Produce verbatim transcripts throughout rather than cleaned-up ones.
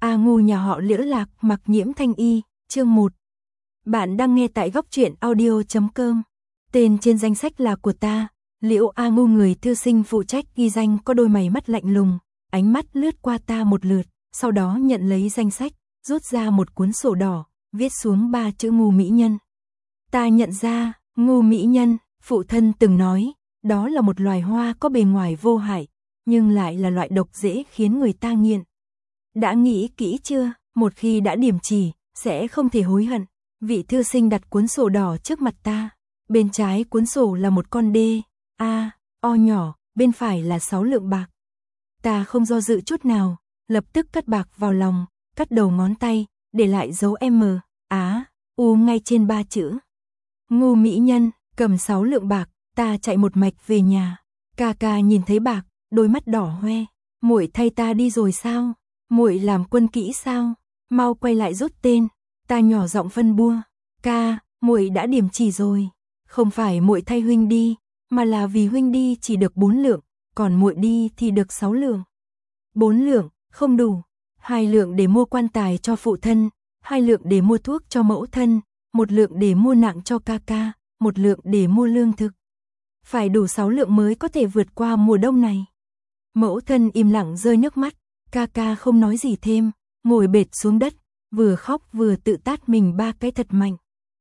A Ngu nhà họ Liễu Lạc mặc nhiễm thanh y, chương một. Bạn đang nghe tại góc truyện audio chấm com. Tên trên danh sách là của ta, Liễu A Ngu, người thư sinh phụ trách ghi danh, có đôi mày mắt lạnh lùng, ánh mắt lướt qua ta một lượt, sau đó nhận lấy danh sách, rút ra một cuốn sổ đỏ, viết xuống ba chữ Ngu mỹ nhân. Ta nhận ra, Ngu mỹ nhân, phụ thân từng nói, đó là một loài hoa có bề ngoài vô hại, nhưng lại là loại độc dễ khiến người ta nghiện. Đã nghĩ kỹ chưa, một khi đã điểm chỉ, sẽ không thể hối hận. Vị thư sinh đặt cuốn sổ đỏ trước mặt ta, bên trái cuốn sổ là một con D, A, O nhỏ, bên phải là sáu lượng bạc. Ta không do dự chút nào, lập tức cất bạc vào lòng, cắt đầu ngón tay, để lại dấu M, Á, U ngay trên ba chữ. Ngu mỹ nhân, cầm sáu lượng bạc, ta chạy một mạch về nhà. Ca ca nhìn thấy bạc, đôi mắt đỏ hoe. Muội thay ta đi rồi sao? Muội làm quân kỹ sao? Mau quay lại rút tên. Ta nhỏ giọng phân bua. Ca, muội đã điểm chỉ rồi. Không phải muội thay huynh đi, mà là vì huynh đi chỉ được bốn lượng, còn muội đi thì được sáu lượng. Bốn lượng, không đủ. Hai lượng để mua quan tài cho phụ thân, hai lượng để mua thuốc cho mẫu thân, một lượng để mua nặng cho ca ca, một lượng để mua lương thực. Phải đủ sáu lượng mới có thể vượt qua mùa đông này. Mẫu thân im lặng rơi nước mắt, ca ca không nói gì thêm, ngồi bệt xuống đất, vừa khóc vừa tự tát mình ba cái thật mạnh.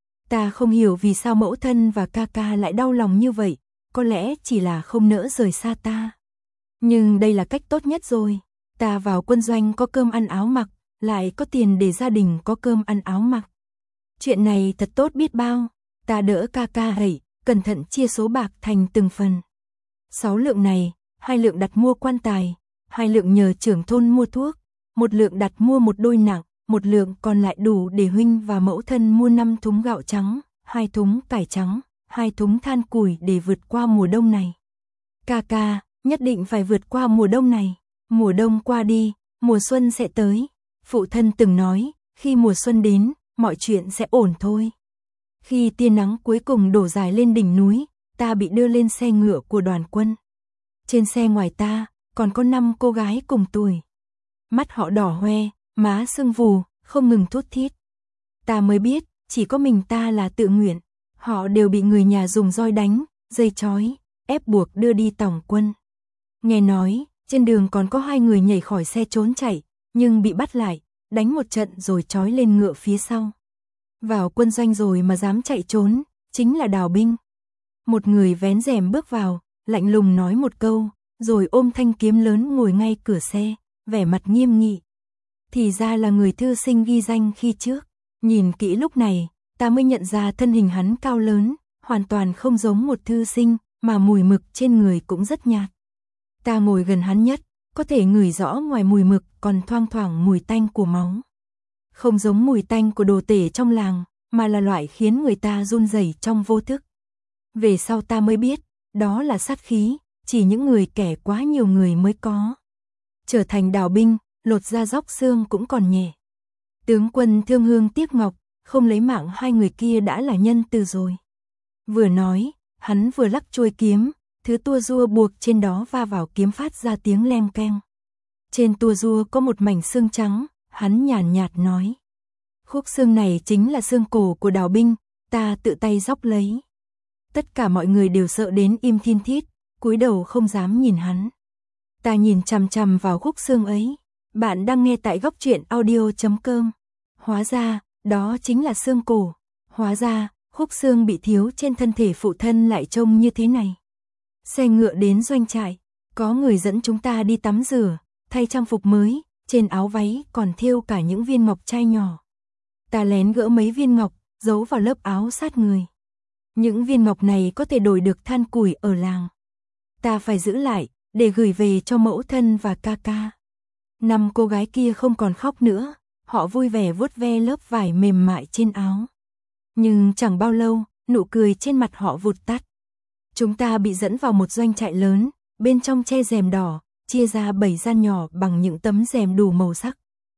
Ta không hiểu vì sao mẫu thân và ca ca lại đau lòng như vậy, có lẽ chỉ là không nỡ rời xa ta. Nhưng đây là cách tốt nhất rồi, ta vào quân doanh có cơm ăn áo mặc, lại có tiền để gia đình có cơm ăn áo mặc. Chuyện này thật tốt biết bao, ta đỡ ca ca hẩy, cẩn thận chia số bạc thành từng phần. Sáu lượng này, hai lượng đặt mua quan tài, hai lượng nhờ trưởng thôn mua thuốc, một lượng đặt mua một đôi nặng, một lượng còn lại đủ để huynh và mẫu thân mua năm thúng gạo trắng, hai thúng cải trắng, hai thúng than củi để vượt qua mùa đông này. Ca ca, nhất định phải vượt qua mùa đông này, mùa đông qua đi, mùa xuân sẽ tới. Phụ thân từng nói, khi mùa xuân đến, mọi chuyện sẽ ổn thôi. Khi tia nắng cuối cùng đổ dài lên đỉnh núi, ta bị đưa lên xe ngựa của đoàn quân. Trên xe ngoài ta, còn có năm cô gái cùng tuổi. Mắt họ đỏ hoe, má sưng vù, không ngừng thút thít. Ta mới biết, chỉ có mình ta là tự nguyện. Họ đều bị người nhà dùng roi đánh, dây trói, ép buộc đưa đi tòng quân. Nghe nói, trên đường còn có hai người nhảy khỏi xe trốn chạy, nhưng bị bắt lại, đánh một trận rồi trói lên ngựa phía sau. Vào quân doanh rồi mà dám chạy trốn, chính là đào binh. Một người vén rèm bước vào, lạnh lùng nói một câu, rồi ôm thanh kiếm lớn ngồi ngay cửa xe, vẻ mặt nghiêm nghị. Thì ra là người thư sinh ghi danh khi trước. Nhìn kỹ lúc này, ta mới nhận ra thân hình hắn cao lớn, hoàn toàn không giống một thư sinh, mà mùi mực trên người cũng rất nhạt. Ta ngồi gần hắn nhất, có thể ngửi rõ ngoài mùi mực còn thoang thoảng mùi tanh của máu. Không giống mùi tanh của đồ tể trong làng, mà là loại khiến người ta run rẩy trong vô thức. Về sau ta mới biết, đó là sát khí, chỉ những người kẻ quá nhiều người mới có. Trở thành đào binh, lột da róc xương cũng còn nhẹ. Tướng quân thương hương tiếc ngọc, không lấy mạng hai người kia đã là nhân từ rồi. Vừa nói, hắn vừa lắc chuôi kiếm, thứ tua rua buộc trên đó va vào kiếm phát ra tiếng leng keng. Trên tua rua có một mảnh xương trắng, hắn nhàn nhạt nói. Khúc xương này chính là xương cổ của đào binh, ta tự tay róc lấy. Tất cả mọi người đều sợ đến im thiên thít, cúi đầu không dám nhìn hắn. Ta nhìn chằm chằm vào khúc xương ấy. Bạn đang nghe tại góc truyện audio chấm com. Hóa ra, đó chính là xương cổ. Hóa ra, khúc xương bị thiếu trên thân thể phụ thân lại trông như thế này. Xe ngựa đến doanh trại, có người dẫn chúng ta đi tắm rửa, thay trang phục mới, trên áo váy còn thêu cả những viên ngọc trai nhỏ. Ta lén gỡ mấy viên ngọc, giấu vào lớp áo sát người. Những viên ngọc này có thể đổi được than củi ở làng. Ta phải giữ lại, để gửi về cho mẫu thân và ca ca. Năm cô gái kia không còn khóc nữa, họ vui vẻ vuốt ve lớp vải mềm mại trên áo. Nhưng chẳng bao lâu, nụ cười trên mặt họ vụt tắt. Chúng ta bị dẫn vào một doanh trại lớn, bên trong che rèm đỏ, chia ra bảy gian nhỏ bằng những tấm rèm đủ màu sắc.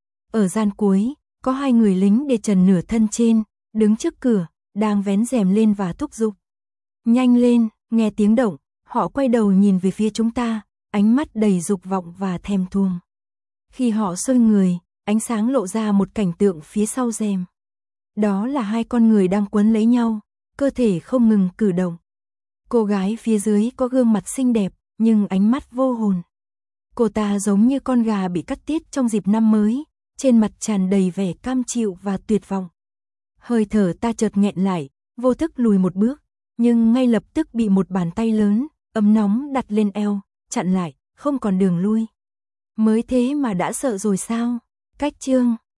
Ở gian cuối, có hai người lính để trần nửa thân trên, đứng trước cửa, đang vén rèm lên và thúc giục. Nhanh lên, nghe tiếng động, họ quay đầu nhìn về phía chúng ta, ánh mắt đầy dục vọng và thèm thuồng. Khi họ xoay người, ánh sáng lộ ra một cảnh tượng phía sau rèm. Đó là hai con người đang quấn lấy nhau, cơ thể không ngừng cử động. Cô gái phía dưới có gương mặt xinh đẹp, nhưng ánh mắt vô hồn. Cô ta giống như con gà bị cắt tiết trong dịp năm mới, trên mặt tràn đầy vẻ cam chịu và tuyệt vọng. Hơi thở ta chợt nghẹn lại, vô thức lùi một bước, nhưng ngay lập tức bị một bàn tay lớn, ấm nóng đặt lên eo, chặn lại, không còn đường lui. Mới thế mà đã sợ rồi sao? Cách chương